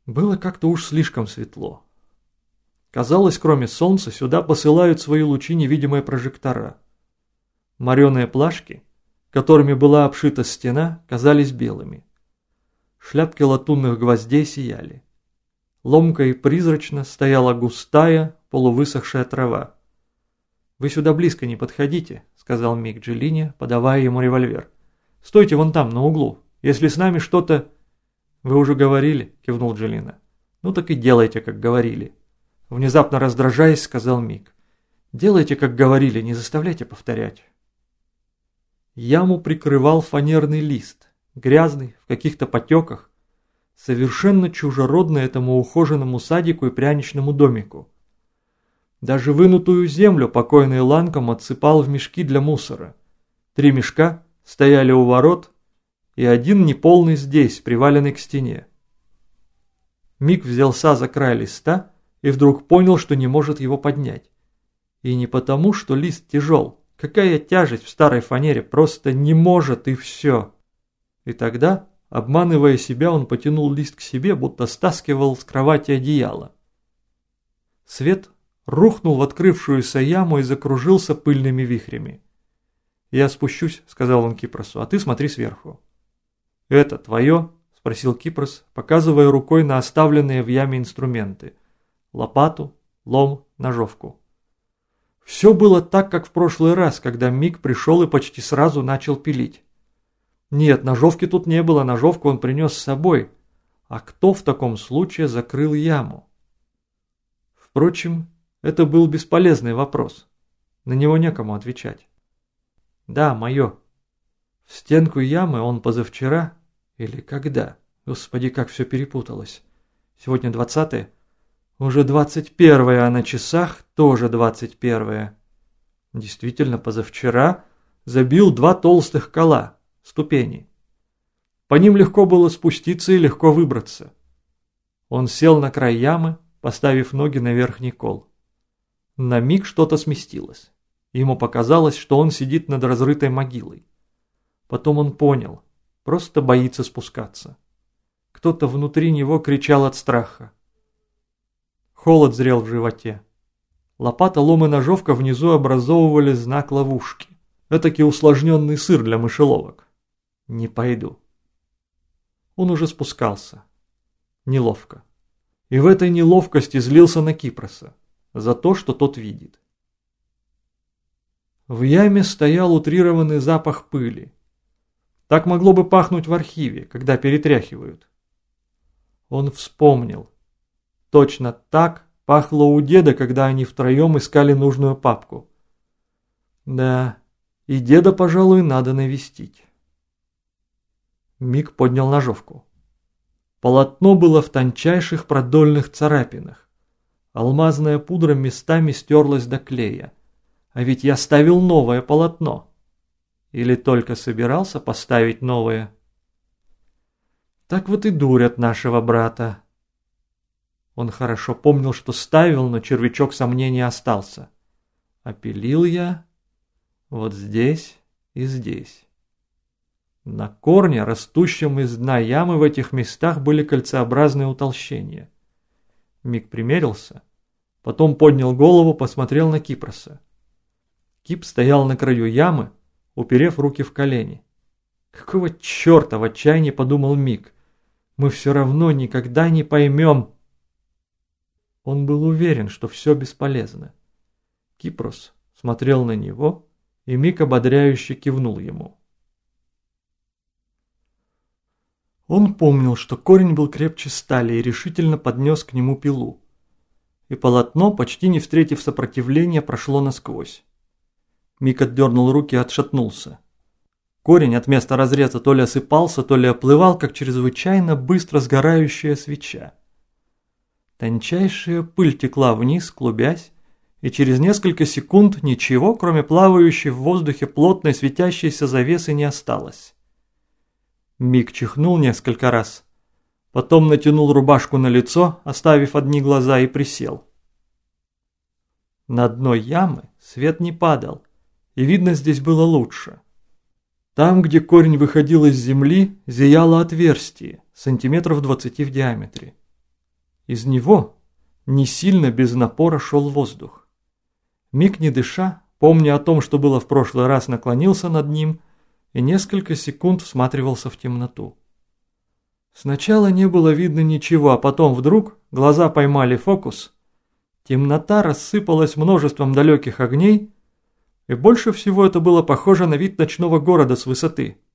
Было как-то уж слишком светло. Казалось, кроме солнца, сюда посылают свои лучи невидимые прожектора. Мореные плашки, которыми была обшита стена, казались белыми. Шляпки латунных гвоздей сияли. Ломко и призрачно стояла густая, полувысохшая трава. «Вы сюда близко не подходите», — сказал Мик Джеллине, подавая ему револьвер. «Стойте вон там, на углу. Если с нами что-то...» «Вы уже говорили», — кивнул Джеллина. «Ну так и делайте, как говорили». Внезапно раздражаясь, сказал Мик. «Делайте, как говорили, не заставляйте повторять». Яму прикрывал фанерный лист, грязный, в каких-то потеках, совершенно чужеродный этому ухоженному садику и пряничному домику. Даже вынутую землю покойный Ланком отсыпал в мешки для мусора. 3 мешка стояли у ворот, и один неполный здесь, приваленный к стене. Мик взялся за край листа и вдруг понял, что не может его поднять. И не потому, что лист тяжел. Какая тяжесть в старой фанере, просто не может и все. И тогда, обманывая себя, он потянул лист к себе, будто стаскивал с кровати одеяло. Свет рухнул в открывшуюся яму и закружился пыльными вихрями. «Я спущусь», — сказал он Кипросу, — «а ты смотри сверху». «Это твое?» — спросил Кипрос, показывая рукой на оставленные в яме инструменты. Лопату, лом, ножовку. Все было так, как в прошлый раз, когда Мик пришел и почти сразу начал пилить. Нет, ножовки тут не было, ножовку он принес с собой. А кто в таком случае закрыл яму? Впрочем, это был бесполезный вопрос. На него некому отвечать. «Да, мое. В стенку ямы он позавчера или когда? Господи, как все перепуталось. Сегодня 20-е? Уже 21-е, а на часах тоже 21-е. Действительно, позавчера забил 2 толстых кола, ступени. По ним легко было спуститься и легко выбраться. Он сел на край ямы, поставив ноги на верхний кол. На миг что-то сместилось. Ему показалось, что он сидит над разрытой могилой. Потом он понял, просто боится спускаться. Кто-то внутри него кричал от страха. Холод зрел в животе. Лопата, лом и ножовка внизу образовывали знак ловушки. Этакий усложненный сыр для мышеловок. Не пойду. Он уже спускался. Неловко. И в этой неловкости злился на Кипроса за то, что тот видит. В яме стоял утрированный запах пыли. Так могло бы пахнуть в архиве, когда перетряхивают. Он вспомнил. Точно так пахло у деда, когда они втроем искали нужную папку. Да, и деда, пожалуй, надо навестить. Мик поднял ножовку. Полотно было в тончайших продольных царапинах. Алмазная пудра местами стерлась до клея. А ведь я ставил новое полотно. Или только собирался поставить новое? Так вот и дурят нашего брата. Он хорошо помнил, что ставил, но червячок сомнения остался. А пилил я вот здесь и здесь. На корне, растущем из дна ямы, в этих местах были кольцеобразные утолщения. Мик примерился, потом поднял голову, посмотрел на Кипроса. Кип стоял на краю ямы, уперев руки в колени. Какого черта, в отчаянии подумал Мик. Мы все равно никогда не поймем. Он был уверен, что все бесполезно. Кипрос смотрел на него, и Мик ободряюще кивнул ему. Он помнил, что корень был крепче стали, и решительно поднес к нему пилу. И полотно, почти не встретив сопротивления, прошло насквозь. Мик отдернул руки и отшатнулся. Корень от места разреза то ли осыпался, то ли оплывал, как чрезвычайно быстро сгорающая свеча. Тончайшая пыль текла вниз, клубясь, и через несколько секунд ничего, кроме плавающей в воздухе плотной светящейся завесы, не осталось. Мик чихнул несколько раз, потом натянул рубашку на лицо, оставив одни глаза, и присел. На дно ямы свет не падал, и видно здесь было лучше. Там, где корень выходил из земли, зияло отверстие, сантиметров 20 в диаметре. Из него, не сильно без напора, шел воздух. Миг не дыша, помня о том, что было в прошлый раз, наклонился над ним и несколько секунд всматривался в темноту. Сначала не было видно ничего, а потом вдруг глаза поймали фокус. Темнота рассыпалась множеством далеких огней, и больше всего это было похоже на вид ночного города с высоты.